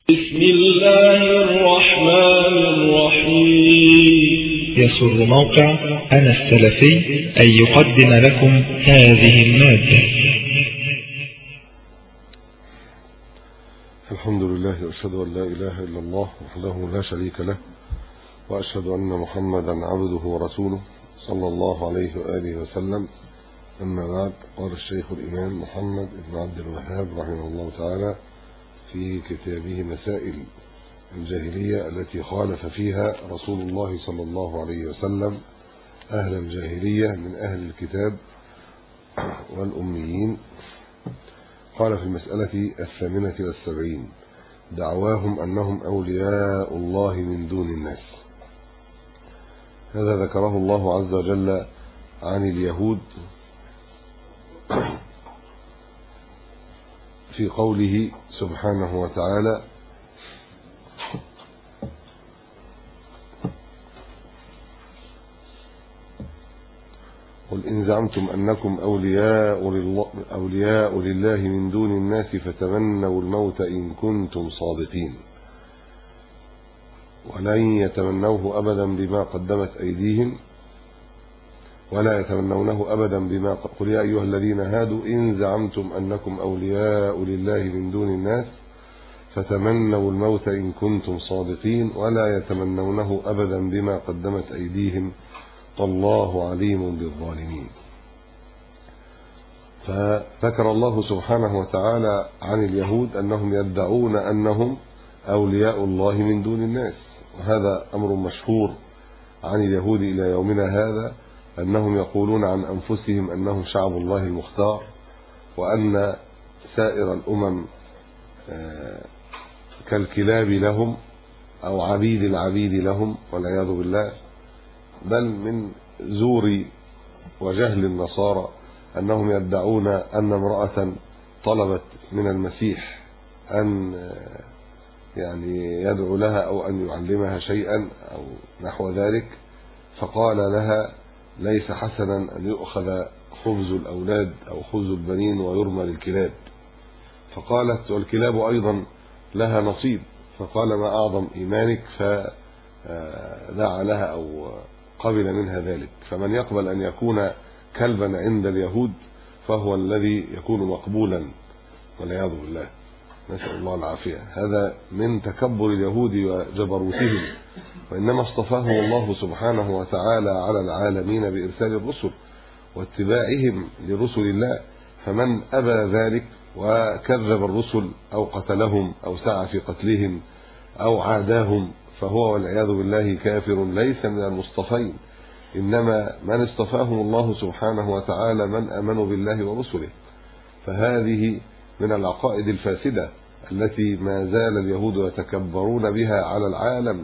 بسم الله الرحمن الرحيم. يسر موقع أنا السلفي أن يقدم لكم هذه المادة. الحمد لله وأشهد أن لا إله إلا الله وحده لا شريك له، وأشهد أن محمدا عبده ورسوله صلى الله عليه وآله وسلم. أما بعد، قال الشيخ الإمام محمد بن عبد الوهاب رحمه الله تعالى في كتابه مسائل الجاهلية التي خالف فيها رسول الله صلى الله عليه وسلم أهل الجاهلية من أهل الكتاب والأميين، قال في المسألة 78: دعواهم أنهم أولياء الله من دون الناس. هذا ذكره الله عز وجل عن اليهود في قوله سبحانه وتعالى: قل إن زعمتم أنكم أولياء لله من دون الناس فتمنوا الموت إن كنتم صادقين ولن يتمنوه أبدا بما قدمت أيديهم ولا يتمنونه أبدا بما قل يا أيها الذين هادوا إن زعمتم أنكم أولياء لله من دون الناس فتمنوا الموت إن كنتم صادقين ولا يتمنونه أبدا بما قدمت أيديهم والله عليم بالظالمين. فذكر الله سبحانه وتعالى عن اليهود أنهم يدعون أنهم أولياء الله من دون الناس، وهذا أمر مشهور عن اليهود إلى يومنا هذا، أنهم يقولون عن أنفسهم أنهم شعب الله المختار، وأن سائر الأمم كالكلاب لهم أو عبيد العبيد لهم والعياذ بالله. بل من زور وجهل النصارى أنهم يدعون أن امرأة طلبت من المسيح أن يدعو لها أو أن يعلمها شيئا أو نحو ذلك، فقال لها: ليس حسنا أن يؤخذ خبز الأولاد أو خبز البنين ويرمى للكلاب. فقالت: والكلاب أيضا لها نصيب. فقال: ما أعظم إيمانك، فدعا لها أو قبل منها ذلك. فمن يقبل أن يكون كلبا عند اليهود فهو الذي يكون مقبولا والعياذ بالله، نسأل الله العافية. هذا من تكبر اليهود وجبروتهم، وإنما اصطفاهم الله سبحانه وتعالى على العالمين بإرسال الرسل واتباعهم لرسل الله، فمن أبى ذلك وكذب الرسل أو قتلهم أو سعى في قتلهم أو عاداهم فهو والعياذ بالله كافر ليس من المصطفين. إنما من اصطفاهم الله سبحانه وتعالى من آمنوا بالله ورسله. فهذه من العقائد الفاسدة التي ما زال اليهود يتكبرون بها على العالم،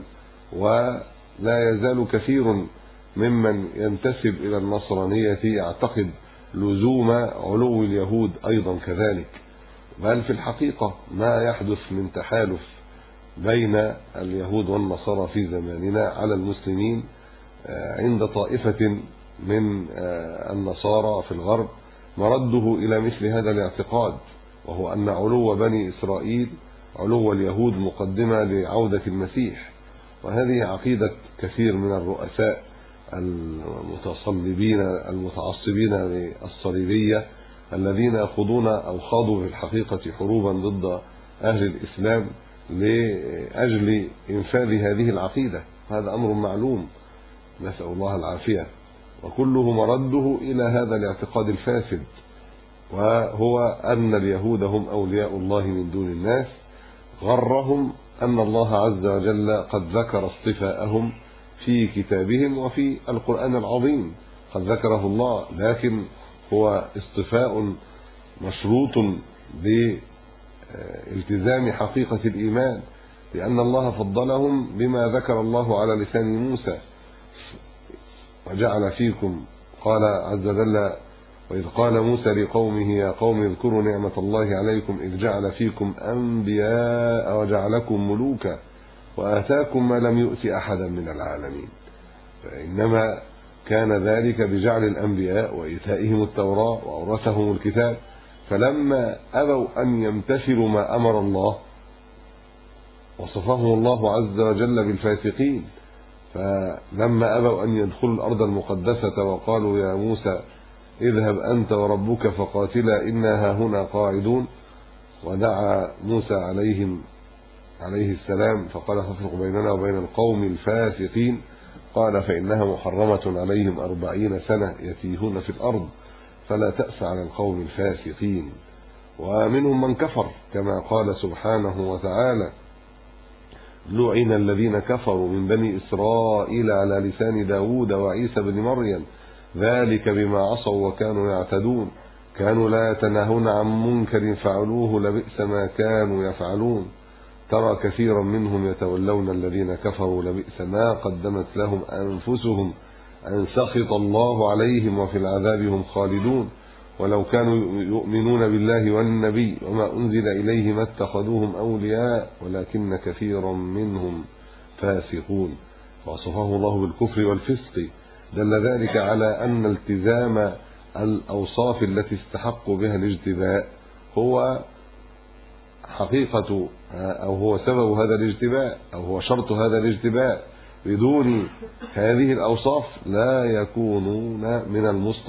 ولا يزال كثير ممن ينتسب إلى النصرانية يعتقد لزوم علو اليهود أيضا كذلك. بل في الحقيقة ما يحدث من تحالف بين اليهود والنصارى في زماننا على المسلمين عند طائفة من النصارى في الغرب مرده إلى مثل هذا الاعتقاد، وهو أن علو بني إسرائيل علو اليهود مقدمة لعودة المسيح. وهذه عقيدة كثير من الرؤساء المتصلبين المتعصبين للصليبية الذين يخوضون أو خاضوا في الحقيقة حروبا ضد أهل الإسلام لأجل إنفاذ هذه العقيدة. هذا أمر معلوم، نسأل الله العافية، وكله مرده إلى هذا الاعتقاد الفاسد، وهو أن اليهود هم أولياء الله من دون الناس. غرهم أن الله عز وجل قد ذكر اصطفاءهم في كتابهم وفي القرآن العظيم، قد ذكره الله، لكن هو اصطفاء مشروط بالتزام حقيقة الإيمان، لأن الله فضلهم بما ذكر الله على لسان موسى: وجعل فيكم، قال عز وجل: وإذ قال موسى لقومه يا قوم اذكروا نعمة الله عليكم إذ جعل فيكم أنبياء وجعلكم ملوكا وآتاكم ما لم يؤت أحدا من العالمين. فإنما كان ذلك بجعل الأنبياء وإيتائهم التوراة وأورثهم الكتاب، فلما أبوا أن يمتثلوا ما أمر الله وصفهم الله عز وجل بالفاسقين، فلما أبوا أن يدخلوا الأرض المقدسة وقالوا يا موسى اذهب أنت وربك فقاتلا إنا هاهنا قاعدون، ودعا موسى عليه السلام فقال فافرق بيننا وبين القوم الفاسقين، قال فإنها محرمة عليهم 40 سنة يتيهون في الأرض فلا تأس على القوم الفاسقين. ومنهم من كفر كما قال سبحانه وتعالى لعن الذين كفروا من بني إسرائيل على لسان داود وعيسى بن مريم ذلك بما عصوا وكانوا يعتدون كانوا لا يتناهون عن منكر فعلوه لبئس ما كانوا يفعلون ترى كثيرا منهم يتولون الذين كفروا لبئس ما قدمت لهم أنفسهم أن سخط الله عليهم وفي العذاب هم خالدون ولو كانوا يؤمنون بالله والنبي وما أنزل إليه ما اتخذوهم أولياء ولكن كثيرا منهم فاسقون. وصفه الله بالكفر والفسق دل ذلك على أن التزام الأوصاف التي استحق بها الاجتباء هو حقيقة أو هو سبب هذا الاجتباء أو هو شرط هذا الاجتباء. بدون هذه الأوصاف لا يكونون من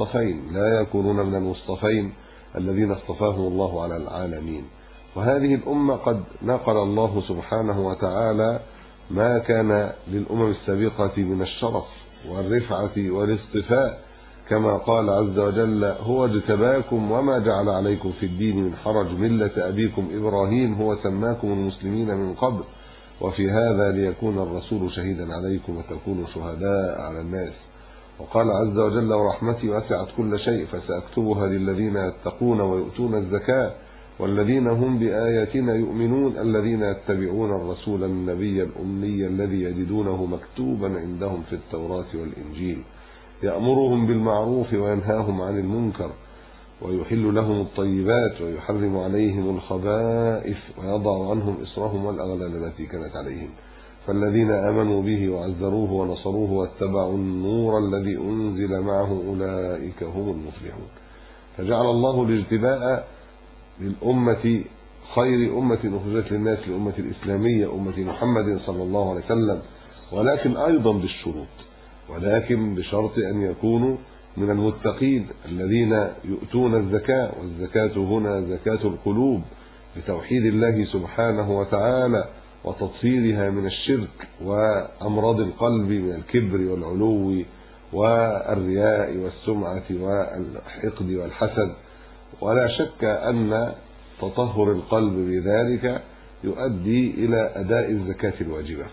المصطفين الذين اصطفاهم الله على العالمين. وهذه الأمة قد نقل الله سبحانه وتعالى ما كان للأمم السابقة من الشرف والرفعة والاصطفاء كما قال عز وجل هو اجتباكم وما جعل عليكم في الدين من حرج ملة أبيكم إبراهيم هو سماكم المسلمين من قبل وفي هذا ليكون الرسول شهيدا عليكم وتكونوا شهداء على الناس. وقال عز وجل ورحمتي وسعت كل شيء فسأكتبها للذين يتقون ويؤتون الزكاة والذين هم بآياتنا يؤمنون الذين يتبعون الرسول النبي الأمي الذي يجدونه مكتوبا عندهم في التوراة والإنجيل يأمرهم بالمعروف وينهاهم عن المنكر ويحل لهم الطيبات ويحرم عليهم الخبائث ويضع عنهم إصرهم والأغلال التي كانت عليهم فالذين آمنوا به وعزروه ونصروه واتبعوا النور الذي أنزل معه أولئك هم المفلحون. فجعل الله الاجتباء للأمة خير أمة أخرجت للناس لأمة الإسلامية أمة محمد صلى الله عليه وسلم ولكن أيضا بالشروط ولكن بشرط أن يكونوا من المتقين الذين يؤتون الزكاة والزكاة هنا زكاة القلوب بتوحيد الله سبحانه وتعالى وتطهيرها من الشرك وأمراض القلب من الكبر والعلو والرياء والسمعة والحقد والحسد. ولا شك أن تطهر القلب بذلك يؤدي إلى أداء الزكاة الواجبة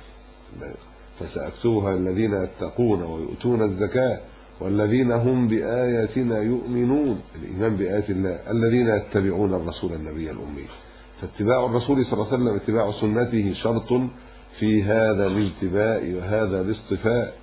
فسأكتبها الذين يتقون ويؤتون الزكاة والذين هم بآياتنا يؤمنون الإيمان بآيات الله الذين يتبعون الرسول النبي الأمي. فاتباع الرسول صلى الله عليه وسلم اتباع سنته شرط في هذا الاجتباء وهذا الاصطفاء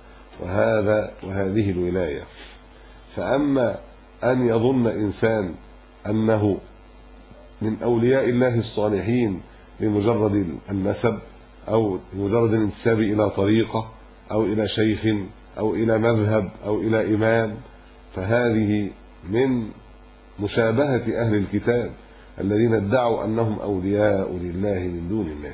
وهذه الولاية. فأما أن يظن إنسان أنه من أولياء الله الصالحين بمجرد النسب أو بمجرد الانتساب إلى طريقة أو إلى شيخ أو إلى مذهب أو إلى إمام فهذه من مشابهة أهل الكتاب الذين ادعوا أنهم أولياء لله من دون الناس.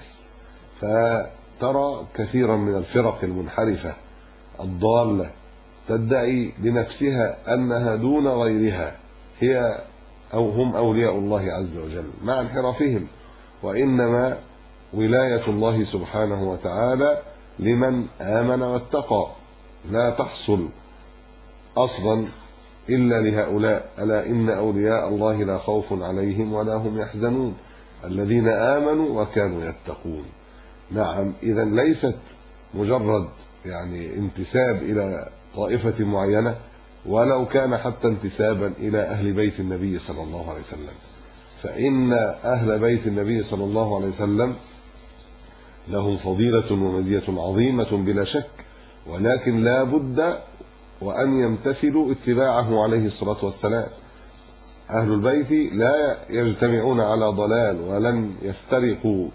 فترى كثيرا من الفرق المنحرفة الضالة تدعي لنفسها أنها دون غيرها هي أو هم أولياء الله عز وجل مع انحرافهم وإنما ولاية الله سبحانه وتعالى لمن آمن واتقى لا تحصل أصلا إلا لهؤلاء ألا إن أولياء الله لا خوف عليهم ولا هم يحزنون الذين آمنوا وكانوا يتقون. نعم إذا ليست مجرد انتساب إلى طائفة معينة ولو كان حتى انتسابا إلى أهل بيت النبي صلى الله عليه وسلم فإن أهل بيت النبي صلى الله عليه وسلم لهم فضيلة ومزية عظيمة بلا شك ولكن لا بد وأن يمتثلوا اتباعه عليه الصلاة والسلام. أهل البيت لا يجتمعون على ضلال ولن يفترقوا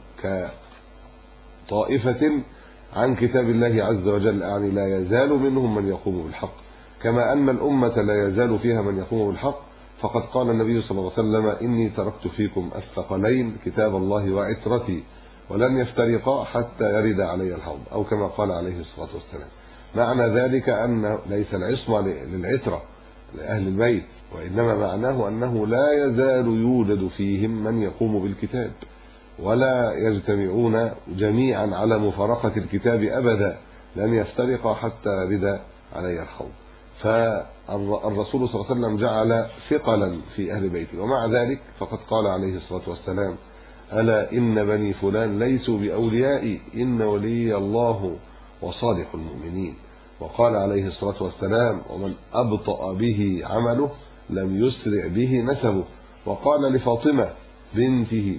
كطائفة عن كتاب الله عز وجل لا يزال منهم من يقوم بالحق كما أن الأمة لا يزال فيها من يقوم بالحق. فقد قال النبي صلى الله عليه وسلم إني تركت فيكم الثقلين كتاب الله وعترتي ولن يفترقا حتى يرد علي الحوض، أو كما قال عليه الصلاة والسلام. معنى ذلك أن ليس العصمة للعترة لأهل البيت، وإنما معناه أنه لا يزال يوجد فيهم من يقوم بالكتاب، ولا يجتمعون جميعا على مفارقة الكتاب أبدا، لن يفترقا حتى يرد علي الحوض. فالرسول صلى الله عليه وسلم جعل ثقلا في أهل بيته، ومع ذلك فقد قال عليه الصلاة والسلام: ألا إن بني فلان ليسوا بأوليائي، إن ولي الله وصالح المؤمنين. وقال عليه الصلاة والسلام: ومن أبطأ به عمله لم يسرع به نسبه. وقال لفاطمة بنته،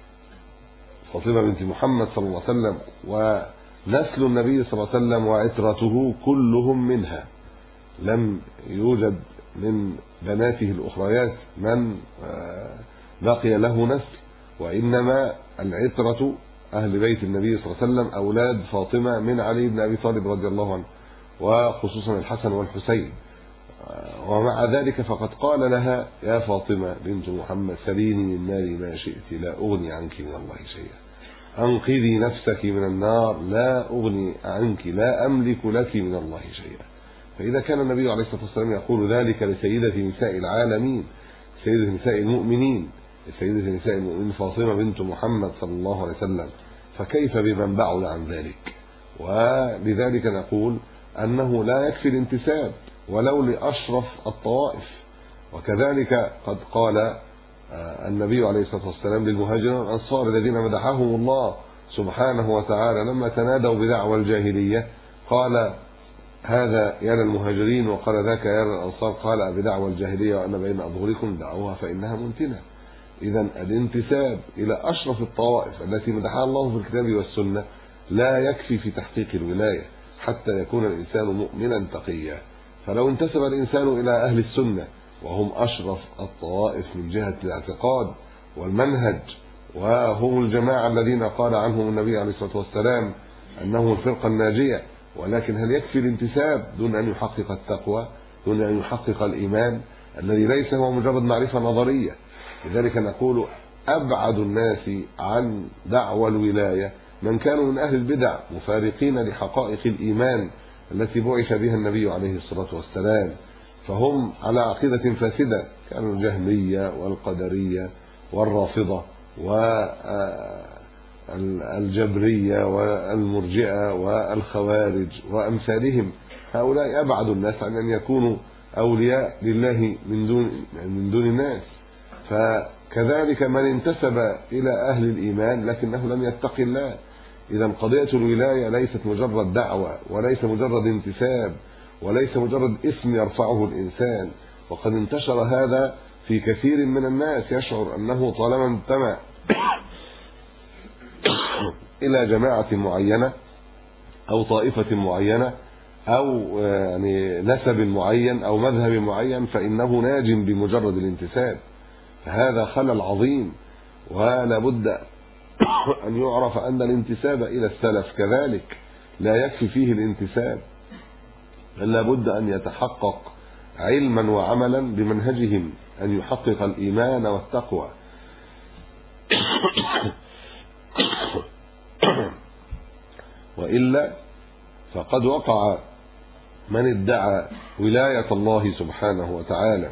فاطمة بنت محمد صلى الله عليه وسلم: ونسل النبي صلى الله عليه وسلم وعترته كلهم منها، لم يوجد من بناته الأخريات من بقي له نسل، وإنما العترة أهل بيت النبي صلى الله عليه وسلم أولاد فاطمة من علي بن أبي طالب رضي الله عنه، وخصوصا الحسن والحسين. ومع ذلك فقد قال لها: يا فاطمة بنت محمد سليني من مالي ما شئت لا أغني عنك من الله شيئا، أنقذي نفسك من النار لا أغني عنك، لا أملك لك من الله شيئا. فإذا كان النبي عليه الصلاة والسلام يقول ذلك لسيدة نساء العالمين، سيدة نساء المؤمنين، سيدة نساء المؤمنين فاطمة بنت محمد صلى الله عليه وسلم، فكيف بمن بعد عن ذلك؟ ولذلك نقول أنه لا يكفي الانتساب ولو لأشرف الطوائف. وكذلك قد قال النبي عليه الصلاة والسلام للمهاجرين والأنصار الذين مدحهم الله سبحانه وتعالى لما تنادوا بدعوى الجاهلية، قال: هذا يا للمهاجرين، وقال ذاك يا للأنصار، قال: بدعوى الجاهلية وأنا بين أظهركم دعوها فإنها منتنة. إذن الانتساب إلى أشرف الطوائف التي مدحها الله في الكتاب والسنة لا يكفي في تحقيق الولاية حتى يكون الإنسان مؤمنا تقيا. فلو انتسب الإنسان إلى أهل السنة وهم أشرف الطوائف من جهة الاعتقاد والمنهج، وهم الجماعة الذين قال عنهم النبي عليه الصلاة والسلام أنهم الفرقة الناجية، ولكن هل يكفي الانتساب دون أن يحقق التقوى، دون أن يحقق الإيمان الذي ليس هو مجرد معرفة نظرية؟ لذلك نقول: أبعد الناس عن دعوى الولاية من كانوا من أهل البدع مفارقين لحقائق الإيمان التي بعث بها النبي عليه الصلاة والسلام، فهم على عقيدة فاسدة، كانوا الجهمية والقدرية والرافضة والجبرية والمرجئة والخوارج وأمثالهم. هؤلاء أبعد الناس عن أن يكونوا أولياء لله من دون الناس. فكذلك من انتسب إلى أهل الإيمان لكنه لم يتقي الله. إذا قضية الولاية ليست مجرد دعوة، وليس مجرد انتساب، وليس مجرد اسم يرفعه الإنسان. وقد انتشر هذا في كثير من الناس، يشعر أنه طالما انتمى إلى جماعة معينة أو طائفة معينة أو يعني نسب معين أو مذهب معين فإنه ناج بمجرد الانتساب. فهذا خلل عظيم، ولا بد أن يعرف أن الانتساب إلى السلف كذلك لا يكفي فيه الانتساب، بل لا بد أن يتحقق علما وعملا بمنهجهم، أن يحقق الإيمان والتقوى. وإلا فقد وقع من ادعى ولاية الله سبحانه وتعالى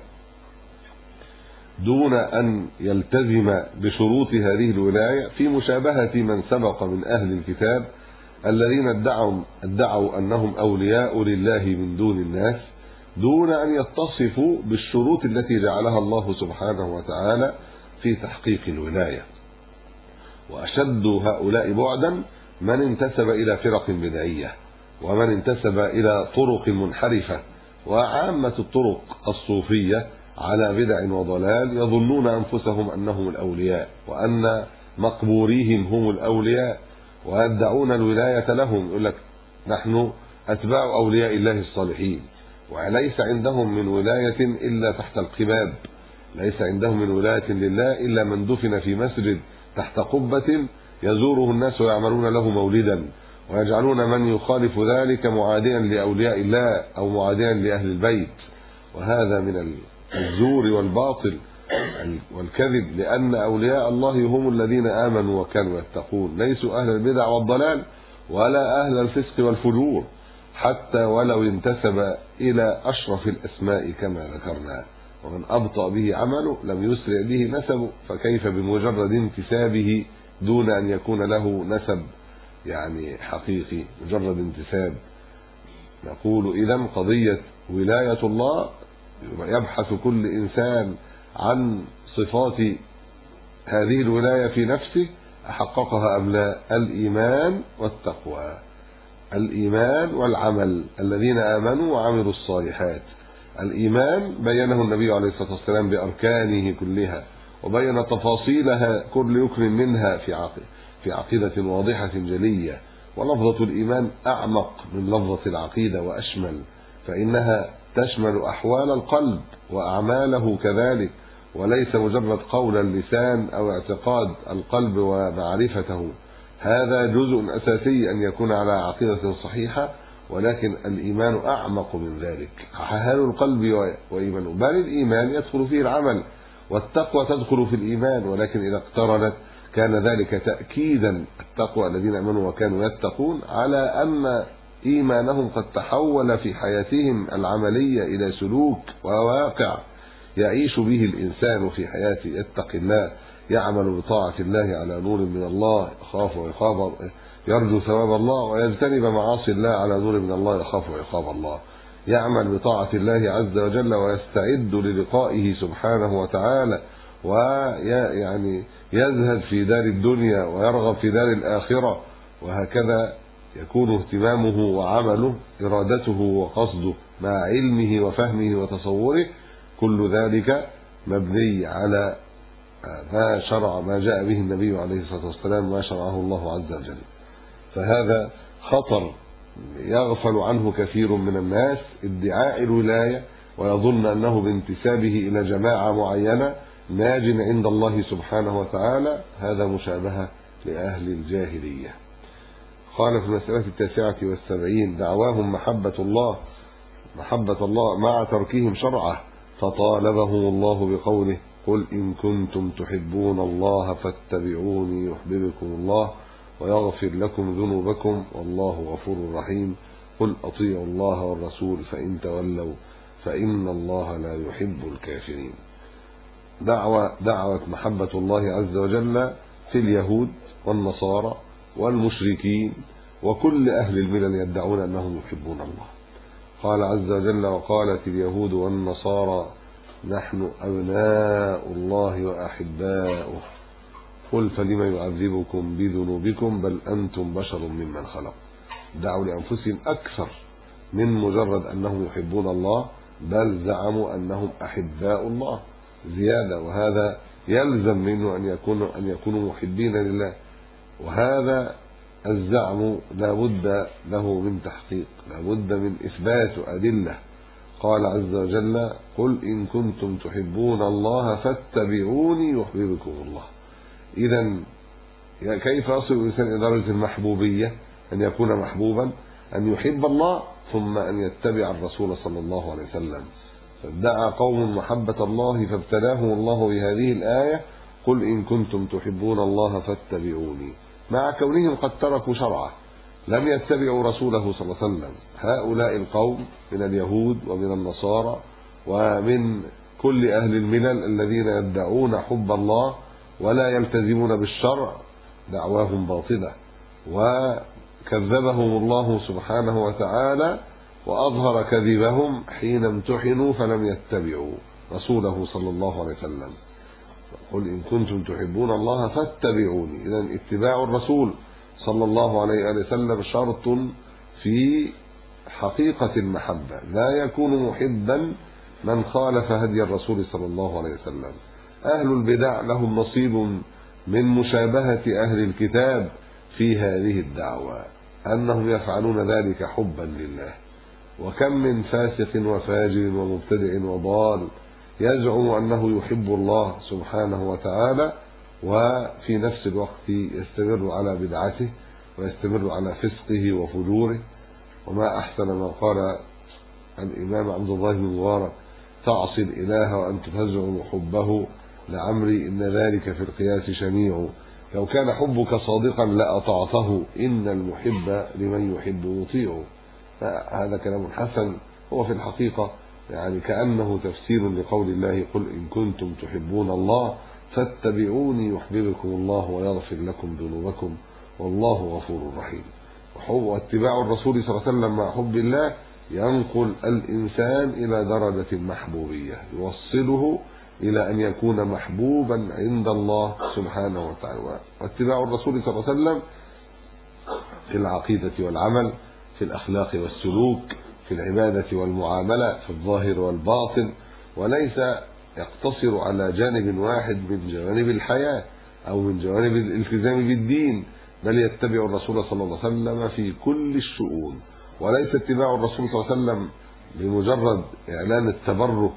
دون أن يلتزم بشروط هذه الولاية في مشابهة من سبق من أهل الكتاب الذين ادعوا أنهم أولياء لله من دون الناس، دون أن يتصفوا بالشروط التي جعلها الله سبحانه وتعالى في تحقيق الولاية. وأشد هؤلاء بعدا من انتسب إلى فرق بدعية، ومن انتسب إلى طرق منحرفة، وعامة الطرق الصوفية على بدع وضلال، يظنون أنفسهم أنهم الأولياء وأن مقبوريهم هم الأولياء، ويدعون الولاية لهم. يقول لك: نحن أتباع أولياء الله الصالحين، وليس عندهم من ولاية إلا تحت القباب، ليس عندهم من ولاية لله إلا من دفن في مسجد تحت قبة يزوره الناس ويعملون له مولدا، ويجعلون من يخالف ذلك معاديا لأولياء الله أو معاديا لأهل البيت. وهذا من الزور والباطل والكذب، لأن أولياء الله هم الذين آمنوا وكانوا يتقون، ليسوا أهل البدع والضلال ولا أهل الفسق والفجور، حتى ولو انتسب إلى أشرف الأسماء كما ذكرنا. ومن أبطأ به عمله لم يسرع به نسبه، فكيف بمجرد انتسابه دون أن يكون له نسب يعني حقيقي، مجرد انتساب. نقول إذن قضية ولاية الله يبحث كل إنسان عن صفات هذه الولاية في نفسه أحققها أم لا. الإيمان والتقوى، الإيمان والعمل، الذين آمنوا وعملوا الصالحات. الإيمان بينه النبي عليه الصلاة والسلام بأركانه كلها، وبين تفاصيلها كل ركن منها في عقيدة واضحة جلية. ولفظة الإيمان أعمق من لفظة العقيدة وأشمل، فإنها تشمل أحوال القلب وأعماله كذلك، وليس مجرد قول اللسان أو اعتقاد القلب ومعرفته. هذا جزء أساسي أن يكون على عقيدة صحيحة، ولكن الإيمان أعمق من ذلك، حال القلب وإيمانه. بل الإيمان يدخل فيه العمل، والتقوى تدخل في الإيمان، ولكن إذا اقترنت كان ذلك تأكيدا. التقوى الذين آمنوا وكانوا يتقون على أن إيمانهم قد تحول في حياتهم العملية إلى سلوك وواقع يعيش به الإنسان في حياته. يتقي الله، يعمل بطاعة الله على نور من الله، يخاف ويخاف، يرجو ثواب الله، ويجتنب معاصي الله على نور من الله، يخاف ويخاف الله. يعمل بطاعة الله عز وجل ويستعد للقائه سبحانه وتعالى، ويعني يزهد في دار الدنيا ويرغب في دار الآخرة. وهكذا يكون اهتمامه وعمله، إرادته وقصده مع علمه وفهمه وتصوره، كل ذلك مبني على ما جاء به النبي عليه الصلاة والسلام، ما شرعه الله عز وجل. فهذا خطر يغفل عنه كثير من الناس، ادعاء الولاية، ويظن أنه بانتسابه إلى جماعة معينة ناج عند الله سبحانه وتعالى. هذا مشابهة لأهل الجاهلية. قال في المسألة 79: دعواهم محبة الله مع تركهم شرعه، فطالبهم الله بقوله: قل إن كنتم تحبون الله فاتبعوني يحببكم الله ويغفر لكم ذنوبكم والله غفور رحيم. قل أطيعوا الله والرسول فإن تولوا فإن الله لا يحب الكافرين. دعوة محبة الله عز وجل في اليهود والنصارى والمشركين وكل أهل الملل يدعون أنهم يحبون الله. قال عز وجل: وقالت اليهود والنصارى نحن أبناء الله وأحباؤه قل فلم يعذبكم بذنوبكم بل أنتم بشر ممن خلق. دعوا لأنفسهم أكثر من مجرد أنهم يحبون الله، بل زعموا أنهم أحباء الله زيادة، وهذا يلزم منه أن يكونوا محبين لله. وهذا الزعم لا بد له من تحقيق، لا بد من إثبات أدلة. قال عز وجل: قل إن كنتم تحبون الله فاتبعوني يحببكم الله. إذن كيف يصل الإنسان إلى درجة المحبوبية؟ أن يكون محبوبا، أن يحب الله ثم أن يتبع الرسول صلى الله عليه وسلم. فادعى قوم محبة الله فابتلاهم الله بهذه الآية: قل إن كنتم تحبون الله فاتبعوني، مع كونهم قد تركوا شرعه، لم يتبعوا رسوله صلى الله عليه وسلم. هؤلاء القوم من اليهود ومن النصارى ومن كل أهل الملل الذين يدعون حب الله ولا يلتزمون بالشرع، دعواهم باطلة، وكذبهم الله سبحانه وتعالى وأظهر كذبهم حين امتحنوا فلم يتبعوا رسوله صلى الله عليه وسلم. قل إن كنتم تحبون الله فاتبعوني. إذن اتباع الرسول صلى الله عليه وسلم شرط في حقيقة المحبة، لا يكون محبا من خالف هدي الرسول صلى الله عليه وسلم. أهل البدع لهم نصيب من مشابهة أهل الكتاب في هذه الدعوة، أنهم يفعلون ذلك حبا لله. وكم من فاسق وفاجر ومبتدع وضال يزعم أنه يحب الله سبحانه وتعالى، وفي نفس الوقت يستمر على بدعته ويستمر على فسقه وفجوره. وما أحسن ما قال الإمام عبد الله بن مبارك: تعصي الإله وأنت تزعم حبه لعمري إن ذلك في القياس شنيع، لو كان حبك صادقا لأطعته، إن المحب لمن يحب يطيع. هذا كلام حسن، هو في الحقيقة يعني كأنه تفسير لقول الله: قل إن كنتم تحبون الله فاتبعوني يحببكم الله ويغفر لكم ذنوبكم والله غفور رحيم. واتباع الرسول صلى الله عليه وسلم مع حب الله ينقل الإنسان إلى درجة المحبوبية، يوصله إلى أن يكون محبوبا عند الله سبحانه وتعالى. واتباع الرسول صلى الله عليه وسلم في العقيدة والعمل، في الأخلاق والسلوك، في العبادة والمعاملة، في الظاهر والباطن، وليس يقتصر على جانب واحد من جوانب الحياة أو من جوانب الالتزام بالدين، بل يتبع الرسول صلى الله عليه وسلم في كل الشؤون. وليس اتباع الرسول صلى الله عليه وسلم بمجرد إعلان التبرك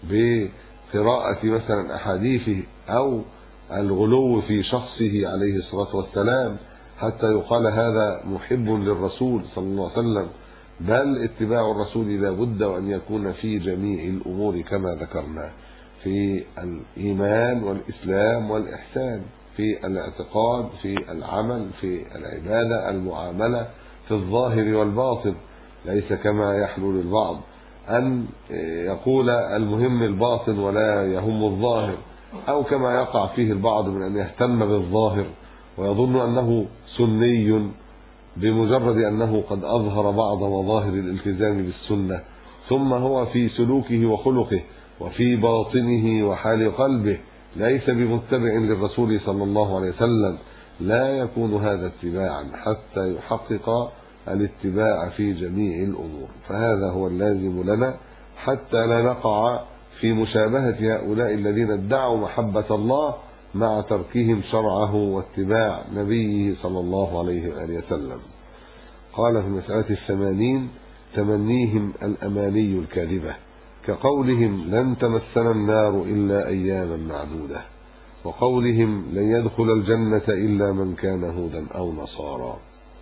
بقراءة مثلا أحاديثه أو الغلو في شخصه عليه الصلاة والسلام حتى يقال هذا محب للرسول صلى الله عليه وسلم، بل اتباع الرسول لا بد وأن يكون في جميع الأمور كما ذكرنا، في الإيمان والإسلام والإحسان، في الاعتقاد، في العمل، في العبادة، المعاملة، في الظاهر والباطن. ليس كما يحلو للبعض أن يقول المهم الباطن ولا يهم الظاهر، أو كما يقع فيه البعض من أن يهتم بالظاهر ويظن أنه سني بمجرد أنه قد أظهر بعض مظاهر الالتزام بالسنة، ثم هو في سلوكه وخلقه وفي باطنه وحال قلبه ليس بمتبع للرسول صلى الله عليه وسلم. لا يكون هذا اتباعا حتى يحقق الاتباع في جميع الأمور. فهذا هو اللازم لنا حتى لا نقع في مشابهة هؤلاء الذين ادعوا محبة الله مع تركهم شرعه واتباع نبيه صلى الله عليه وآله وسلم. قال في المسألة 80: تمنيهم الأماني الكاذبة، كقولهم لن تمسنا النار إلا أياما معدودة، وقولهم لن يدخل الجنة إلا من كان هودا أو نصارى.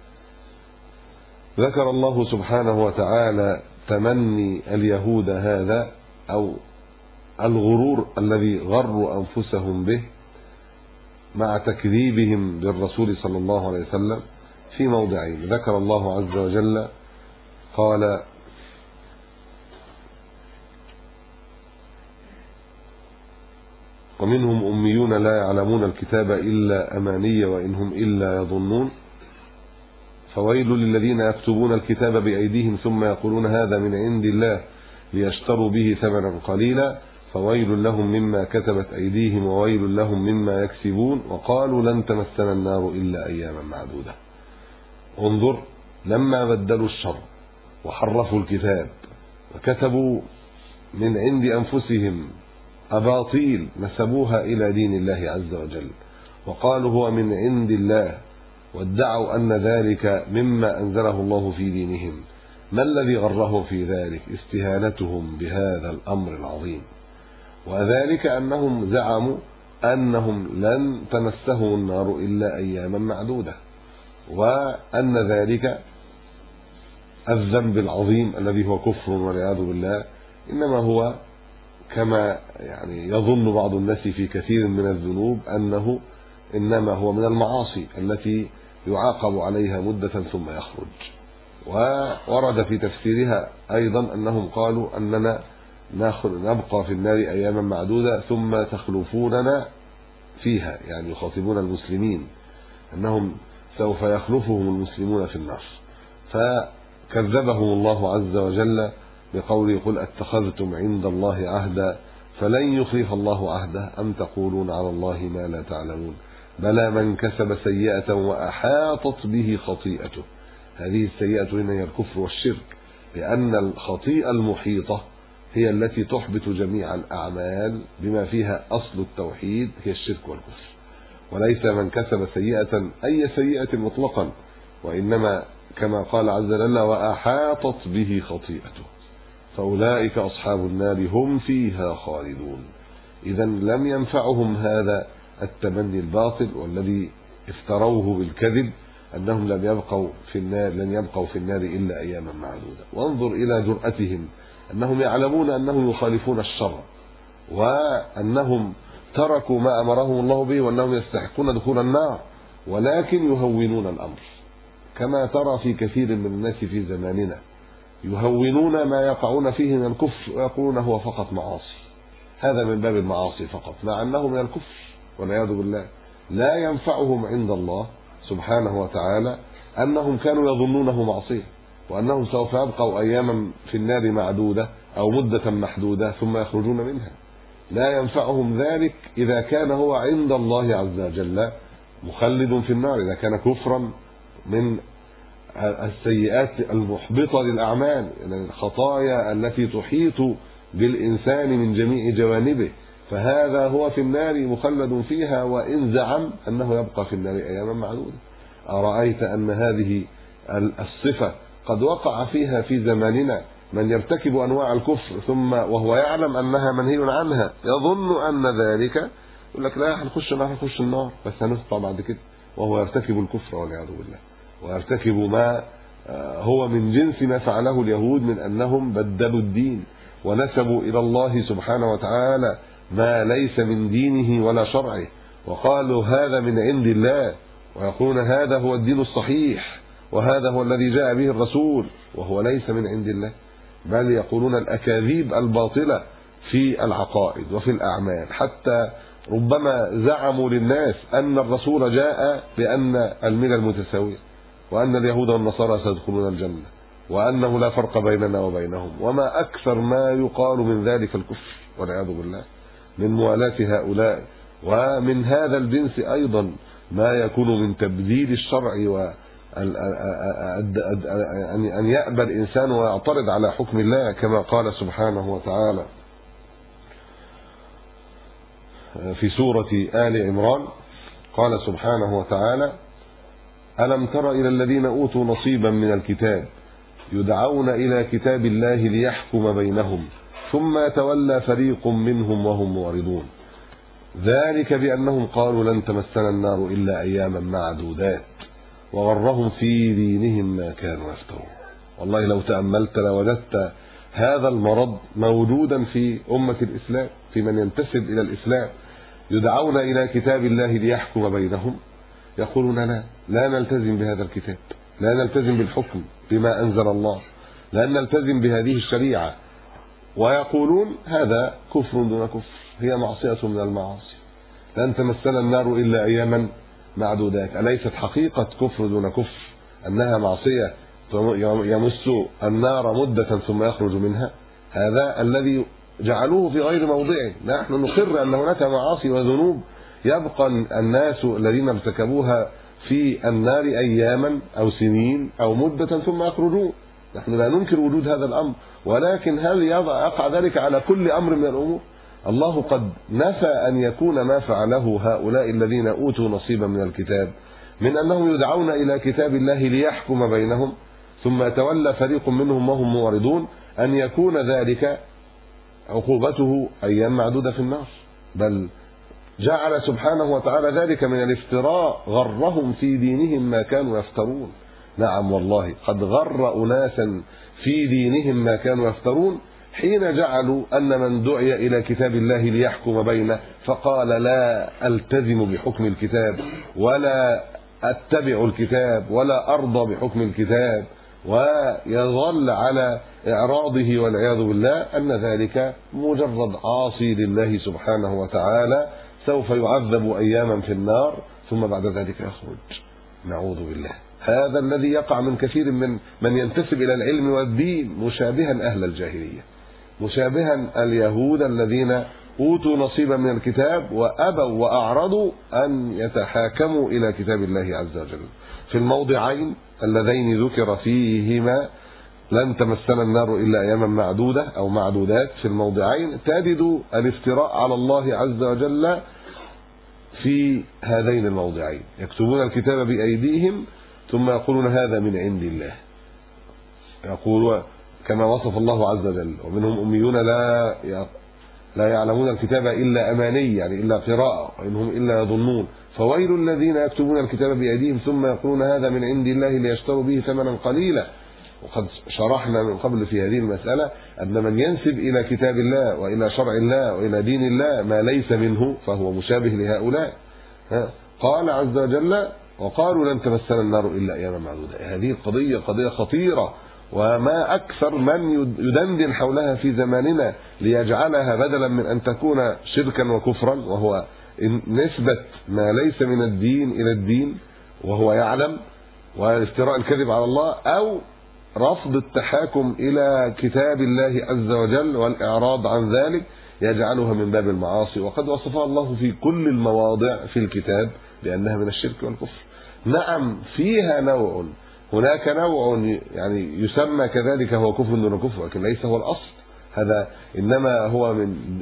ذكر الله سبحانه وتعالى تمني اليهود هذا أو الغرور الذي غروا أنفسهم به مع تكذيبهم بالرسول صلى الله عليه وسلم في موضعين. ذكر الله عز وجل قال: ومنهم أميون لا يعلمون الكتاب إلا أماني وإن هم إلا يظنون، فويل للذين يكتبون الكتاب بأيديهم ثم يقولون هذا من عند الله ليشتروا به ثمنا قليلا، فويل لهم مما كتبت أيديهم وويل لهم مما يكسبون، وقالوا لن تمسنا النار إلا أياما معدودة. انظر، لما بدلوا الشر وحرفوا الكتاب وكتبوا من عند أنفسهم أباطيل نسبوها إلى دين الله عز وجل وقالوا هو من عند الله، وادعوا أن ذلك مما أنزله الله في دينهم، ما الذي غرهم في ذلك؟ استهانتهم بهذا الأمر العظيم، وذلك أنهم زعموا أنهم لن تمسهم النار إلا أياما معدودة، وأن ذلك الذنب العظيم الذي هو كفر والعياذ بالله إنما هو كما يعني يظن بعض الناس في كثير من الذنوب أنه إنما هو من المعاصي التي يعاقب عليها مدة ثم يخرج. وورد في تفسيرها أيضا أنهم قالوا أننا نبقى في النار أياما معدودة ثم تخلفوننا فيها، يعني يخاطبون المسلمين أنهم سوف يخلفهم المسلمون في النار، فكذبهم الله عز وجل بقوله: قل اتخذتم عند الله عهدا فلن يخلف الله عهده أم تقولون على الله ما لا تعلمون، بلى من كسب سيئة وأحاطت به خطيئته. هذه السيئة هنا هي الكفر والشرك، لأن الخطيئة المحيطة هي التي تحبط جميع الأعمال بما فيها أصل التوحيد، هي الشرك والكفر، وليس من كسب سيئة أي سيئة مطلقا، وإنما كما قال عز وجل: وأحاطت به خطيئته فأولئك أصحاب النار هم فيها خالدون. إذا لم ينفعهم هذا التمني الباطل والذي افتروه بالكذب أنهم لن يبقوا في النار إلا أياما معدودة. وانظر إلى جرأتهم، أنهم يعلمون أنهم يخالفون الشرع وأنهم تركوا ما أمرهم الله به وأنهم يستحقون دخول النار، ولكن يهونون الأمر، كما ترى في كثير من الناس في زماننا يهونون ما يقعون فيه من الكفر ويقولون هو فقط معاصي، هذا من باب المعاصي فقط، مع أنه من الكفر والعياذ بالله. لا ينفعهم عند الله سبحانه وتعالى أنهم كانوا يظنونه معصية، وأنهم سوف يبقوا أياما في النار معدودة أو مدة محدودة ثم يخرجون منها. لا ينفعهم ذلك إذا كان هو عند الله عز وجل مخلد في النار، إذا كان كفرا من السيئات المحبطة للأعمال، يعني الخطايا التي تحيط بالإنسان من جميع جوانبه، فهذا هو في النار مخلد فيها وإن زعم أنه يبقى في النار أياما معدودة. أرأيت أن هذه الصفة قد وقع فيها في زماننا من يرتكب أنواع الكفر ثم وهو يعلم أنها منهي عنها يظن أن ذلك، يقول لك لا هنخش النار بس هنسطع بعد كده، وهو يرتكب الكفر والعياذ بالله، ويرتكب ما هو من جنس ما فعله اليهود من أنهم بدلوا الدين ونسبوا إلى الله سبحانه وتعالى ما ليس من دينه ولا شرعه، وقالوا هذا من عند الله، ويقولون هذا هو الدين الصحيح وهذا هو الذي جاء به الرسول، وهو ليس من عند الله، بل يقولون الأكاذيب الباطلة في العقائد وفي الأعمال، حتى ربما زعموا للناس أن الرسول جاء بأن الملل المتساوية، وأن اليهود والنصارى سيدخلون الجنة، وأنه لا فرق بيننا وبينهم، وما أكثر ما يقال من ذلك الكفر والعياذ بالله من موالاة هؤلاء. ومن هذا الجنس أيضا ما يكون من تبديل الشرع أن يأبى الإنسان ويعترض على حكم الله، كما قال سبحانه وتعالى في سورة آل عمران، قال سبحانه وتعالى: ألم تر إلى الذين أوتوا نصيبا من الكتاب يدعون إلى كتاب الله ليحكم بينهم ثم يتولى فريق منهم وهم معرضون ذلك بأنهم قالوا لن تمسنا النار إلا أياما معدودات وغرهم في دينهم ما كانوا يفترون. والله لو تأملت لوجدت هذا المرض موجودا في أمة الإسلام، في من ينتسب إلى الإسلام، يدعون إلى كتاب الله ليحكم بينهم، يقولون لا نلتزم بهذا الكتاب، لا نلتزم بالحكم بما أنزل الله، لا نلتزم بهذه الشريعة، ويقولون هذا كفر دون كفر، هي معصية من المعاصي، لن تمسنا النار إلا أياما معدودات. أليست حقيقة كفر دون كفر أنها معصية يمس النار مدة ثم يخرج منها؟ هذا الذي جعلوه في غير موضعه. نحن نقر أن هناك معاصي وذنوب يبقى الناس الذين ارتكبوها في النار أياما أو سنين أو مدة ثم يخرجون، نحن لا ننكر وجود هذا الأمر، ولكن هل يقع ذلك على كل أمر من الأمور؟ الله قد نفى أن يكون ما فعله هؤلاء الذين أوتوا نصيبا من الكتاب من أنهم يدعون إلى كتاب الله ليحكم بينهم ثم يتولى فريق منهم وهم معرضون، أن يكون ذلك عقوبته أيام معدودة في النار، بل جعل سبحانه وتعالى ذلك من الافتراء، غرهم في دينهم ما كانوا يفترون. نعم والله قد غر أناسا في دينهم ما كانوا يفترون حين جعلوا أن من دعي إلى كتاب الله ليحكم بينه فقال لا ألتزم بحكم الكتاب ولا أتبع الكتاب ولا أرضى بحكم الكتاب، ويظل على إعراضه والعياذ بالله، أن ذلك مجرد عاصي لله سبحانه وتعالى سوف يعذب أياما في النار ثم بعد ذلك يخرج، نعوذ بالله. هذا الذي يقع من كثير من ينتسب إلى العلم والدين، مشابها أهل الجاهلية، مشابها اليهود الذين أوتوا نصيبا من الكتاب وأبوا وأعرضوا أن يتحاكموا إلى كتاب الله عز وجل. في الموضعين اللذين ذكر فيهما لن تمسنا النار إلا أياما معدودة أو معدودات، في الموضعين تجد الافتراء على الله عز وجل في هذين الموضعين، يكتبون الكتاب بأيديهم ثم يقولون هذا من عند الله، يقول كما وصف الله عز وجل: ومنهم أميون لا يعلمون الكتاب إلا أماني، يعني إلا قراءة، وإنهم إلا يظنون، فويل الذين يكتبون الكتاب بأيديهم ثم يقولون هذا من عند الله ليشتروا به ثمنا قليلا وقد شرحنا من قبل في هذه المسألة أن من ينسب إلى كتاب الله وإلى شرع الله وإلى دين الله ما ليس منه فهو مشابه لهؤلاء. قال عز وجل وقالوا لن تمسنا النار إلا أياما معدودة. هذه القضية قضية خطيرة، وما أكثر من يدندن حولها في زماننا ليجعلها بدلا من أن تكون شركا وكفرا، وهو نسبة ما ليس من الدين إلى الدين وهو يعلم، وافتراء الكذب على الله، أو رفض التحاكم إلى كتاب الله عز وجل والإعراض عن ذلك يجعلها من باب المعاصي. وقد وصفها الله في كل المواضع في الكتاب بأنها من الشرك والكفر. نعم فيها نوع، هناك نوع يعني يسمى كذلك هو كفر دون كفر، لكن ليس هو الأصل. هذا إنما هو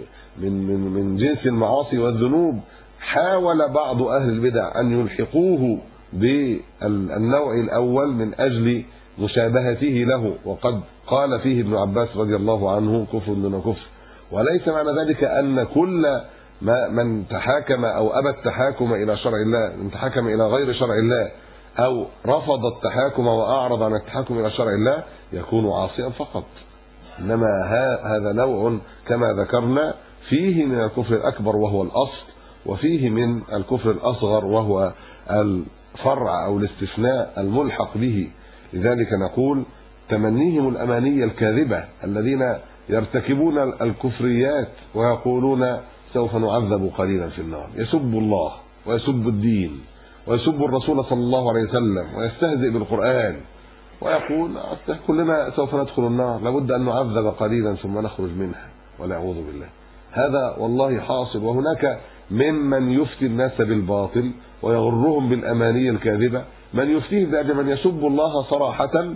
من جنس المعاصي والذنوب. حاول بعض أهل البدع أن يلحقوه بالنوع الأول من أجل مشابهته له، وقد قال فيه ابن عباس رضي الله عنه كفر دون كفر. وليس معنى ذلك أن كل من تحاكم أو أبى التحاكم إلى شرع الله، من تحاكم إلى غير شرع الله أو رفض التحاكم وأعرض عن التحاكم إلى شرع الله يكون عاصيا فقط. إنما هذا نوع كما ذكرنا فيه من الكفر الأكبر وهو الأصل، وفيه من الكفر الأصغر وهو الفرع أو الاستثناء الملحق به. لذلك نقول تمنيهم الأماني الكاذبة الذين يرتكبون الكفريات ويقولون سوف نعذب قليلا في النار، يسب الله ويسب الدين ويسب الرسول صلى الله عليه وسلم ويستهزئ بالقرآن ويقول كلنا سوف ندخل النار، لابد أن نعذب قليلا ثم نخرج منها والعياذ بالله. هذا والله حاصل. وهناك ممن يفتي الناس بالباطل ويغرهم بالأماني الكاذبة من يفتيه بأن من يسب الله صراحة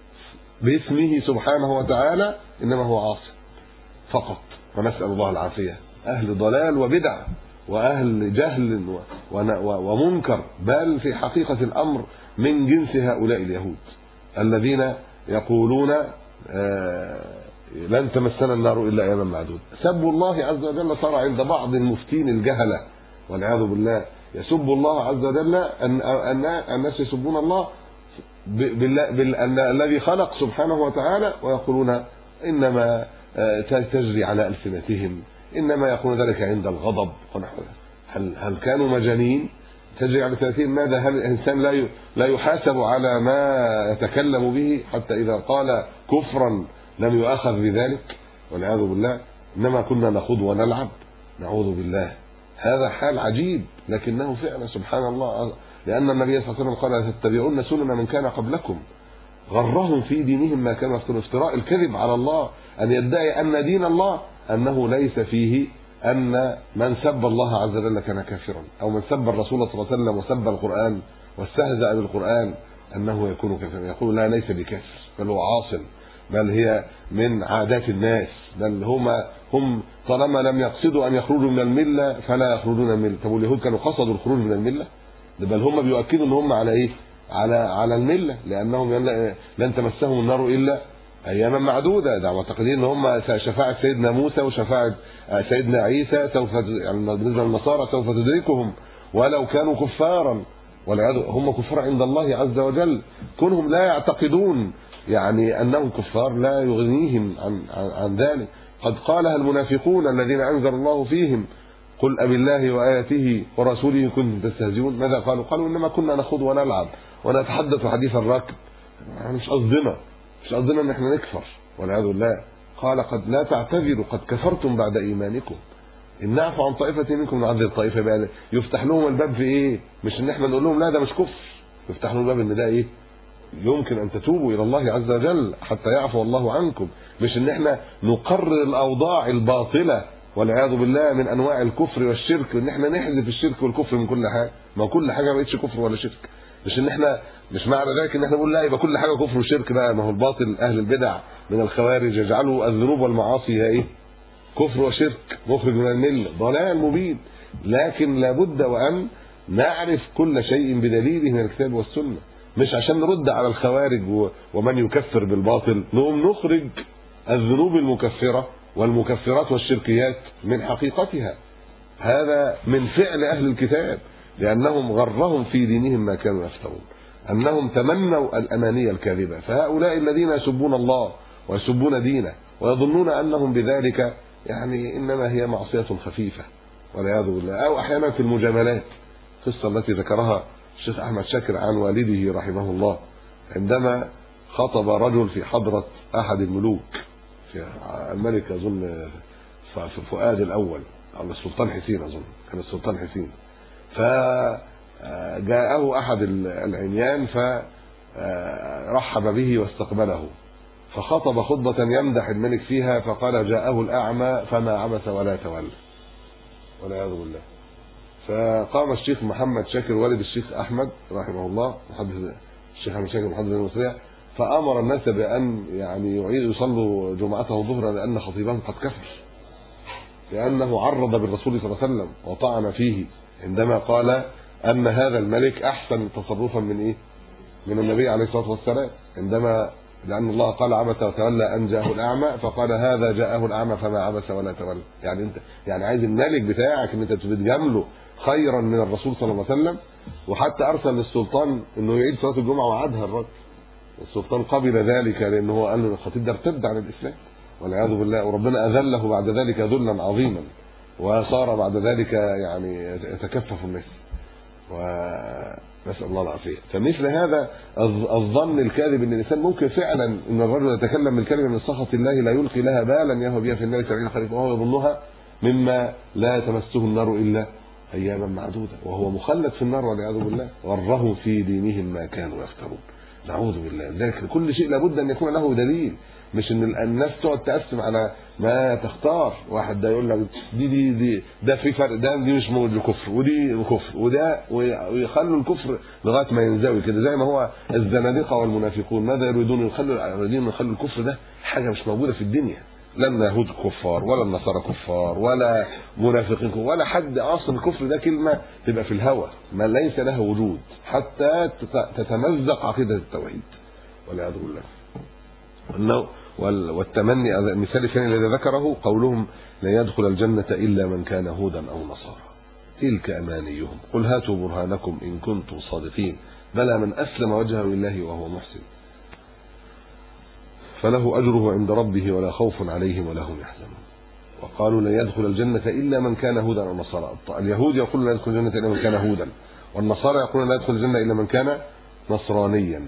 باسمه سبحانه وتعالى إنما هو عاصي فقط، ونسأل الله العافية. أهل ضلال وبدع وأهل جهل ومنكر، بل في حقيقة الأمر من جنس هؤلاء اليهود الذين يقولون لن تمسنا النار إلا أياما معدودة. سب الله عز وجل صار عند بعض المفتين الجهلة والعياذ بالله يسب الله عز وجل أن الناس يسبون الله الذي خلق سبحانه وتعالى، ويقولون إنما تجري على ألسنتهم، إنما يقول ذلك عند الغضب ونحو ذلك. هل كانوا مجانين؟ تجري على ألسنتهم ماذا؟ هل الإنسان لا يحاسب على ما يتكلم به حتى إذا قال كفرا لم يؤاخذ بذلك والعياذ بالله؟ إنما كنا نخوض ونلعب، نعوذ بالله. هذا حال عجيب، لكنه فعلا سبحان الله، لأن النبي صلى الله عليه وسلم قال تتبعون سنن من كان قبلكم. غرهم في دينهم ما كانوا يفترون، افتراء الكذب على الله، أن يدعي أن دين الله أنه ليس فيه أن من سب الله عز وجل كان كافرا، أو من سب الرسول صلى الله عليه وسلم وسب القرآن واستهزأ بالقرآن أنه يكون كافرا. يقول لا، ليس بكافر، بل هو عاصم، بل هي من عادات الناس، بل هم طالما لم يقصدوا أن يخرجوا من الملة فلا يخرجون من الملة. طب اليهود كانوا قصدوا الخروج من الملة؟ بل هم بيؤكدوا ان هم على ايه؟ على المله، لانهم لن تمسهم النار الا اياما معدوده. ده معتقدين ان هم شفاعه سيدنا موسى وشفاعه سيدنا عيسى سوف، يعني بالنسبه للنصارى سوف تدركهم ولو كانوا كفارا، هم كفار عند الله عز وجل. كونهم لا يعتقدون يعني انهم كفار لا يغنيهم عن ذلك. قد قالها المنافقون الذين انزل الله فيهم قل أبالله وآياته ورسوله كنتم تستهزئون. ماذا قالوا؟ قالوا إنما كنا نخوض ونلعب ونتحدث حديث الركب، مش قصدنا ان احنا نكفر والعياذ بالله. قال قد لا تعتذروا قد كفرتم بعد إيمانكم إن نعفو عن طائفة منكم نعذب طائفة. بقى يفتح لهم الباب في إيه؟ مش إن احنا نقول لهم لا ده مش كفر، يفتح لهم الباب إن ده إيه؟ يمكن أن تتوبوا إلى الله عز وجل حتى يعفو الله عنكم. مش إن احنا نقرر الأوضاع الباطلة والعياذ بالله من انواع الكفر والشرك، ان احنا نحذف الشرك والكفر من كل حاجه. ما كل حاجه ما بقتش كفر ولا شرك. مش ان احنا، مش معنى ذلك ان احنا نقول لا يبقى كل حاجه كفر وشرك. بقى ما هو الباطل اهل البدع من الخوارج يجعلوا الذنوب والمعاصي هي ايه؟ كفر وشرك، مخرج من المله، ضلال مبين. لكن لابد وان نعرف كل شيء بدليله من الكتاب والسنه، مش عشان نرد على الخوارج ومن يكفر بالباطل نقوم نخرج الذنوب المكفره والمكفرات والشركيات من حقيقتها. هذا من فعل أهل الكتاب، لأنهم غرهم في دينهم ما كانوا يفترون. أنهم تمنوا الأماني الكاذبة. فهؤلاء الذين يسبون الله ويسبون دينه ويظنون أنهم بذلك يعني إنما هي معصية خفيفة والعياذ بالله. أو أحيانا في المجاملات، القصة التي ذكرها الشيخ أحمد شاكر عن والده رحمه الله عندما خطب رجل في حضرة أحد الملوك، في الملك أظن فؤاد الأول أو السلطان حسين، أظن كان السلطان حسين. فجاءه أحد العميان فرحب به واستقبله، فخطب خطبة يمدح الملك فيها فقال جاءه الأعمى فما عبس ولا تولى والعياذ بالله. فقام الشيخ محمد شاكر والد الشيخ أحمد رحمه الله، الشيخ أحمد شاكر محدث المصرية، فأمر الناس بأن يعني يصلوا جمعته ظهرا لأن خطيبهم قد كفر، لأنه عرض بالرسول صلى الله عليه وسلم وطعن فيه عندما قال أن هذا الملك أحسن تصرفا من إيه؟ من النبي عليه الصلاة والسلام، عندما لأن الله قال عبس وتولى أن جاءه الأعمى، فقال هذا جاءه الأعمى فما عبس ولا تولى. يعني أنت يعني عايز الملك بتاعك إن أنت بتجامله خيرا من الرسول صلى الله عليه وسلم. وحتى أرسل للسلطان إنه يعيد صلاة الجمعة وعادها الرجل، السلطان قبل ذلك لأنه هو قال له الخطيب ده ارتد عن الإسلام والعياذ بالله، وربنا أذله بعد ذلك ذلا عظيما، وصار بعد ذلك يعني يتكفف الناس، ونسأل الله العافية. فمثل هذا الظن الكاذب ان الانسان ممكن فعلا ان الرجل يتكلم بالكلمه من سخط الله لا يلقي لها بالا يهوى بها في النار 70 خريفا وهو يظنها مما لا تمسه النار الا اياما معدوده، وهو مخلد في النار والعياذ بالله. غرهم في دينهم ما كانوا يفترون، نعوذ بالله. ذلك كل شيء لابد ان يكون له دليل، مش ان الناس تقعد تقسم على ما تختار. واحد ده يقول لك دي ده في فرق، ده دي مش موجود كفر ودي كفر وده، ويخلوا الكفر لغايه ما ينزوي كده، زي ما هو الزنادقه والمنافقون ماذا يريدون؟ يخلوا الكفر ده حاجه مش موجوده في الدنيا، لا اليهود كفار ولا النصارى كفار ولا منافقين ولا حد. اصلا الكفر ده كلمه تبقى في الهوى ما ليس لها وجود حتى تتمزق عقيده التوحيد والعياذ بالله. والتمني المثال الثاني الذي ذكره قولهم لا يدخل الجنة إلا من كان هودا أو نصارى تلك أمانيهم قل هاتوا برهانكم إن كنتم صادقين بلى من أسلم وجهه لله وهو محسن فله أجره عند ربه ولا خوف عليهم ولا هم يحزنون. وقالوا لا يدخل الجنة إلا من كان هودا أو نصارى. اليهود يقولون لا يدخل الجنة إلا من كان هودا، والنصارى يقولون لا يدخل الجنة إلا من كان نصرانيا.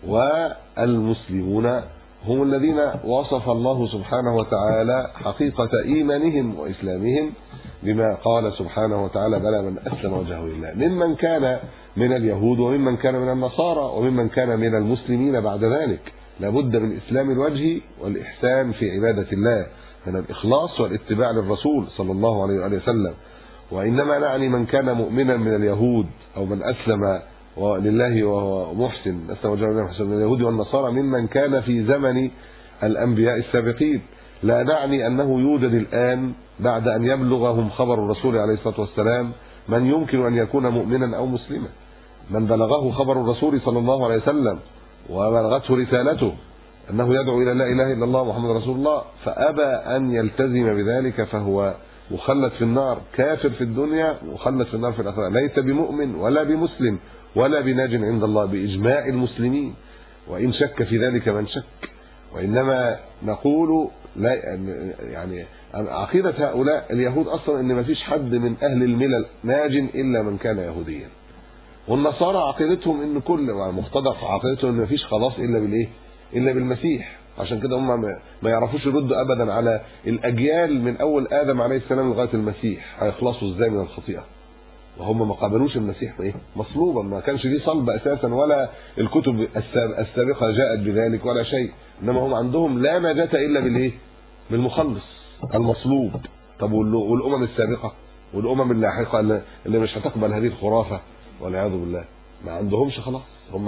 والمسلمون هم الذين وصف الله سبحانه وتعالى حقيقة إيمانهم وإسلامهم بما قال سبحانه وتعالى بلى من أسلم وجهه لله، ممن كان من اليهود وممن كان من النصارى وممن كان من المسلمين بعد ذلك. لابد من إسلام الوجه والإحسان في عبادة الله، من الإخلاص والاتباع للرسول صلى الله عليه وآله وسلم. وإنما نعني من كان مؤمنا من اليهود أو من أسلم ولله وهو محسن أسلم وجهه لله محسن من اليهود والنصارى ممن كان في زمن الأنبياء السابقين. لا نعني أنه يوجد الآن بعد أن يبلغهم خبر الرسول عليه الصلاة والسلام من يمكن أن يكون مؤمنا أو مسلما، من بلغه خبر الرسول صلى الله عليه وسلم وبلغته رسالته أنه يدعو إلى لا إله إلا الله محمد رسول الله فأبى أن يلتزم بذلك فهو مخلد في النار، كافر في الدنيا مخلد في النار في الآخرة، ليس بمؤمن ولا بمسلم ولا بناج عند الله بإجماع المسلمين، وإن شك في ذلك من شك. وإنما نقول لا يعني عقيدة هؤلاء اليهود أصلا إن ما فيش حد من أهل الملل ناج إلا من كان يهوديا، والنصارى عقيدتهم إن كل مقتضى عقيدتهم إن ما فيش خلاص إلا بالإيه؟ إلا بالمسيح. عشان كده هم ما يعرفوش يردوا أبدا على الأجيال من أول آدم عليه السلام لغاية المسيح هيخلصوا إزاي من الخطيئة، وهم ما قابلوش المسيح ايه مصلوبا، ما كانش دي صلب اساسا ولا الكتب السابقه جاءت بذلك ولا شيء، انما هم عندهم لا نجاة الا بالايه؟ بالمخلص المصلوب. طب والامم السابقه والامم اللاحقه اللي مش هتقبل هذه الخرافه والعياذ بالله ما عندهمش خلاص، هم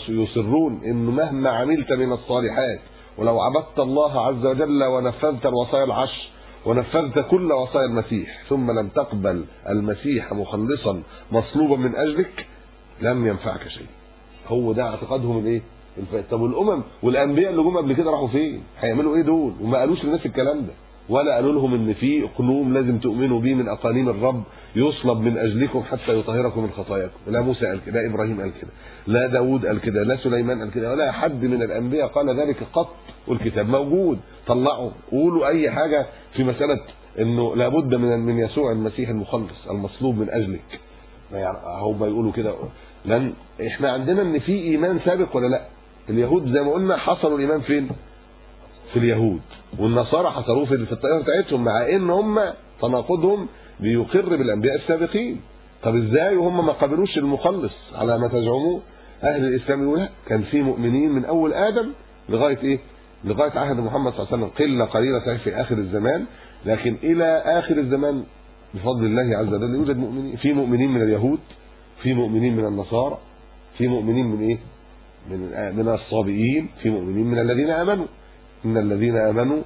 يصرون انه مهما عملت من الصالحات ولو عبدت الله عز وجل ونفذت الوصايا العشر ونفذت كل وصايا المسيح ثم لم تقبل المسيح مخلصا مصلوبا من اجلك لم ينفعك شيء. هو ده اعتقادهم الايه؟ طب والامم والانبياء اللي جم قبل كده راحوا فين؟ هيعملوا ايه دول؟ وما قالوش للناس الكلام ده. ولا قالوا لهم ان في اقنوم لازم تؤمنوا به من اقانيم الرب يصلب من اجلكم حتى يطهركم من خطاياكم. لا موسى قال كده، لا ابراهيم قال كده، لا داوود قال كده، لا سليمان قال كده، ولا حد من الانبياء قال ذلك قط. والكتاب موجود، طلعوا قولوا اي حاجه في مساله انه لابد من يسوع المسيح المخلص المصلوب من اجلك. يعني هم يقولوا كده. لان احنا عندنا ان في ايمان سابق ولا لا؟ اليهود زي ما قلنا حصروا الايمان فين؟ في اليهود، والنصارى حصروه في الطائفه بتاعتهم، مع ان هم تناقضهم بيقر بالانبياء السابقين. طب ازاي وهم ما قبلوش المخلص على ما تزعموه؟ اهل الاسلام يقول كان في مؤمنين من اول ادم لغايه ايه؟ لغايه عهد محمد صلى الله عليه وسلم، قله قليله صحيح في اخر الزمان، لكن الى اخر الزمان بفضل الله عز وجل يوجد مؤمنين. في مؤمنين من اليهود، في مؤمنين من النصارى، في مؤمنين من ايه؟ من الصابئين، في مؤمنين من الذين امنوا. ان الذين امنوا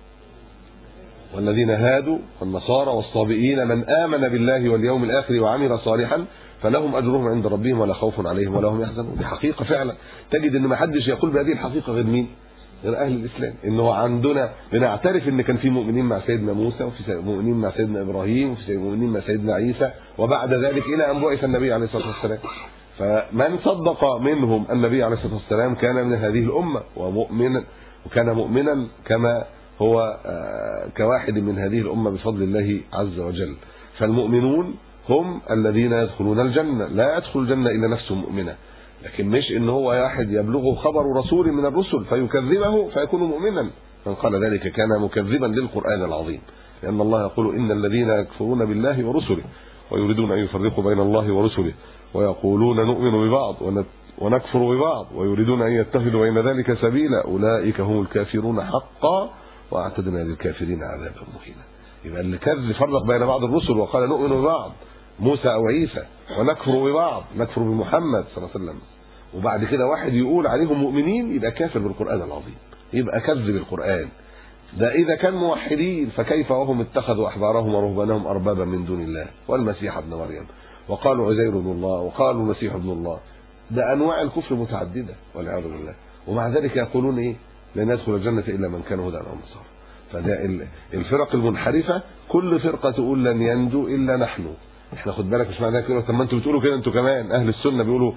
والذين هادوا والنصارى والصابئين من آمن بالله واليوم الآخر وعمل صالحا فلهم أجرهم عند ربهم ولا خوف عليهم ولا هم يحزنون. دي حقيقة فعلا، تجد ان ما حدش يقول بهذه الحقيقة غير مين؟ غير أهل الإسلام. انه عندنا بنعترف ان كان في مؤمنين مع سيدنا موسى، وفي مؤمنين مع سيدنا إبراهيم، وفي مؤمنين مع سيدنا عيسى، وبعد ذلك إلى أن بعث النبي عليه الصلاة والسلام. فمن صدق منهم النبي عليه الصلاة والسلام كان من هذه الأمة ومؤمنا، وكان مؤمنا كما هو كواحد من هذه الأمة بفضل الله عز وجل. فالمؤمنون هم الذين يدخلون الجنة، لا يدخل الجنة إلا نفس مؤمنة، لكن مش إن هو واحد يبلغه خبر رسول من الرسل فيكذبه فيكون مؤمنا. من قال ذلك كان مكذبا للقرآن العظيم، لأن الله يقول إن الذين يكفرون بالله ورسله ويريدون أن يفرقوا بين الله ورسله ويقولون نؤمن ببعض ونكفر ببعض ويريدون أن يتخذوا بين ذلك سبيلا أولئك هم الكافرون حقا واعتدنا للكافرين عذابا مهينا. يبقى اللي كذب فرق بين بعض الرسل وقال نؤمن ببعض موسى او عيسى ونكفر ببعض، نكفر بمحمد صلى الله عليه وسلم، وبعد كده واحد يقول عليهم مؤمنين، يبقى كافر بالقرآن العظيم، يبقى كذب القرآن. ده اذا كان موحدين فكيف وهم اتخذوا احبارهم ورهبانهم اربابا من دون الله والمسيح ابن مريم وقالوا عزير ابن الله وقالوا المسيح ابن الله. ده انواع الكفر متعدده والعياذ بالله، ومع ذلك يقولون ايه؟ لن يدخل الجنة إلا من كان هدى أو نصارى. فده الفرق المنحرفة كل فرقة تقول لن ينجو إلا نحن. احنا خد بالك مش معنى كده طب ما انتوا بتقولوا كده انتوا كمان أهل السنة بيقولوا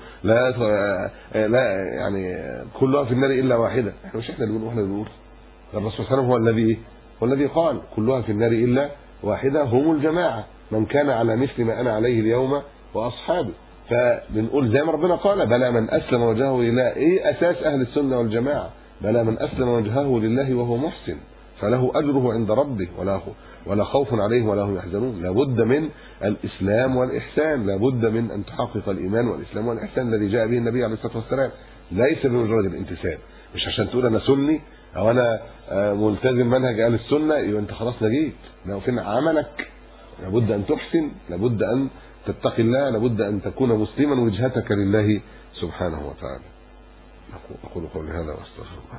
لا يعني كلها في النار إلا واحدة. احنا مش احنا اللي بنقول، احنا اللي بنقول. الرسول صلى الله عليه وسلم هو الذي قال كلها في النار إلا واحدة هم الجماعة من كان على مثل ما أنا عليه اليوم وأصحابي. فبنقول زي ما ربنا قال بلى من أسلم وجهه لله. ايه أساس أهل السنة والجماعة؟ بلى من أسلم وجهه لله وهو محسن فله أجره عند ربه ولا خوف عليهم ولا هم يحزنون. لابد من الإسلام والإحسان، لابد من أن تحقق الإيمان والإسلام والإحسان الذي جاء به النبي عليه الصلاة والسلام، ليس بمجرد الانتساب. مش عشان تقول أنا سني أو أنا ملتزم منهج أهل السنة يبقى أنت خلاص نجيت. لو فين عملك لابد أن تحسن، لابد أن تتقي الله، لابد أن تكون مسلما وجهتك لله سبحانه وتعالى. أقول قولي هذا وأستغفر الله.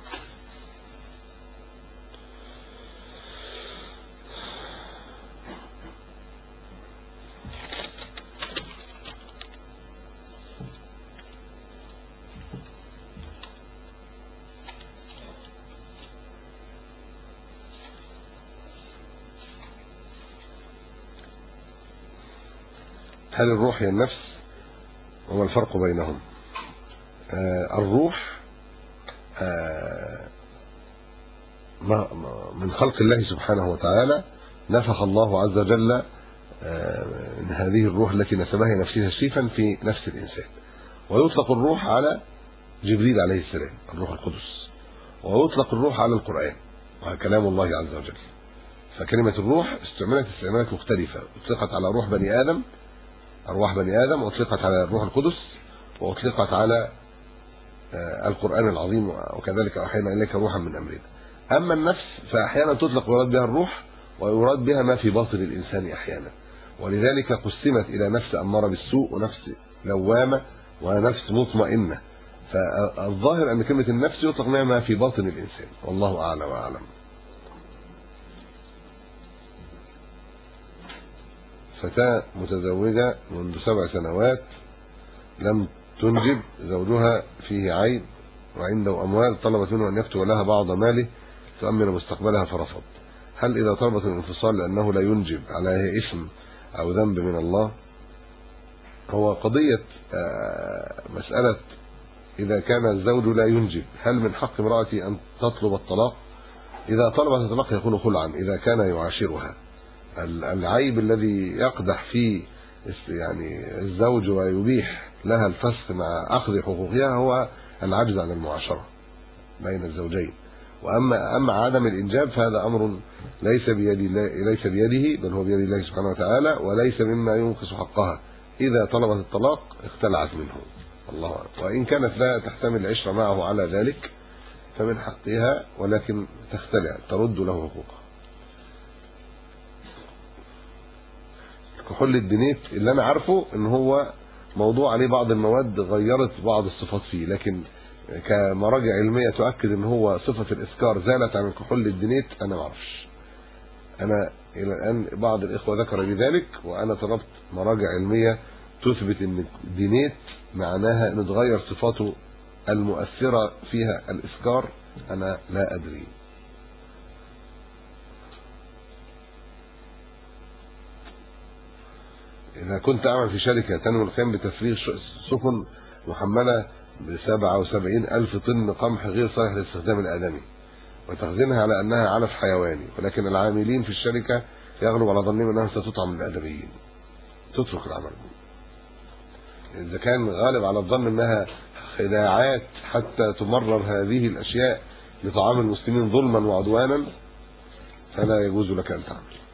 هل الروح هي النفس وما الفرق بينهم؟ الروح من خلق الله سبحانه وتعالى، نفخ الله عز وجل من هذه الروح التي نسبها نفسها تشريفا في نفس الإنسان. ويطلق الروح على جبريل عليه السلام الروح القدس، ويطلق الروح على القرآن وعلى كلام الله عز وجل. فكلمة الروح استعملت استعمالات مختلفة، اطلقت على روح بني آدم، أرواح بني آدم، واطلقت على الروح القدس، واطلقت على القرآن العظيم، وكذلك أوحينا إليك روحا من أمرنا. أما النفس فأحيانا تطلق ويراد بها الروح، ويراد بها ما في باطن الإنسان أحيانا، ولذلك قسمت إلى نفس أمارة بالسوء ونفس لوامة ونفس مطمئنة. فالظاهر أن كلمة النفس يطلق منها ما في باطن الإنسان، والله أعلى وأعلم. فتاة متزوجة منذ 7 سنوات لم تنجب، زوجها فيه عيب وعنده أموال، طلبت منه أن يكتب لها بعض ماله تؤمن مستقبلها فرفض. هل إذا طلبت الانفصال لأنه لا ينجب عليه اسم أو ذنب من الله؟ هو قضية مسألة إذا كان الزوج لا ينجب، هل من حق امرأتي أن تطلب الطلاق؟ إذا طلبت الطلاق يكون خلعا إذا كان يعاشرها. العيب الذي يقدح فيه يعني الزوج ويبيح لها الفسخ مع أخذ حقوقها هو العجز عن المعاشرة بين الزوجين. وأما عدم الإنجاب فهذا أمر ليس بيده بل هو بيد الله سبحانه وتعالى، وليس مما ينقص حقها. إذا طلبت الطلاق اختلعت منه الله أعلم. وإن كانت لا تحتمل العشرة معه على ذلك فمن حقها، ولكن تختلع ترد له حقوقه. كحول الدنيت اللي أنا عارفه إن هو موضوع عليه بعض المواد غيرت بعض الصفات فيه، لكن كمراجع علمية تؤكد إن هو صفة الإسكار زالت عن كحول الدنيت أنا ما أعرفش. أنا إلى الآن بعض الإخوة ذكر بذلك، وأنا طلبت مراجع علمية تثبت إن الدنيت معناها إن تغير صفاته المؤثرة فيها الإسكار، أنا لا أدري. إذا كنت أعمل في شركة تنمو القيام بتفريغ سفن محملة ب77,000 طن قمح غير صالح للاستخدام الآدمي وتخزينها على أنها علف حيواني، ولكن العاملين في الشركة يغلب على ظنهم أنها ستطعم الآدميين، تترك العمل. إذا كان غالب على الظن أنها خداعات حتى تمرر هذه الأشياء لطعام المسلمين ظلما وعدوانا فلا يجوز لك أن تعمل.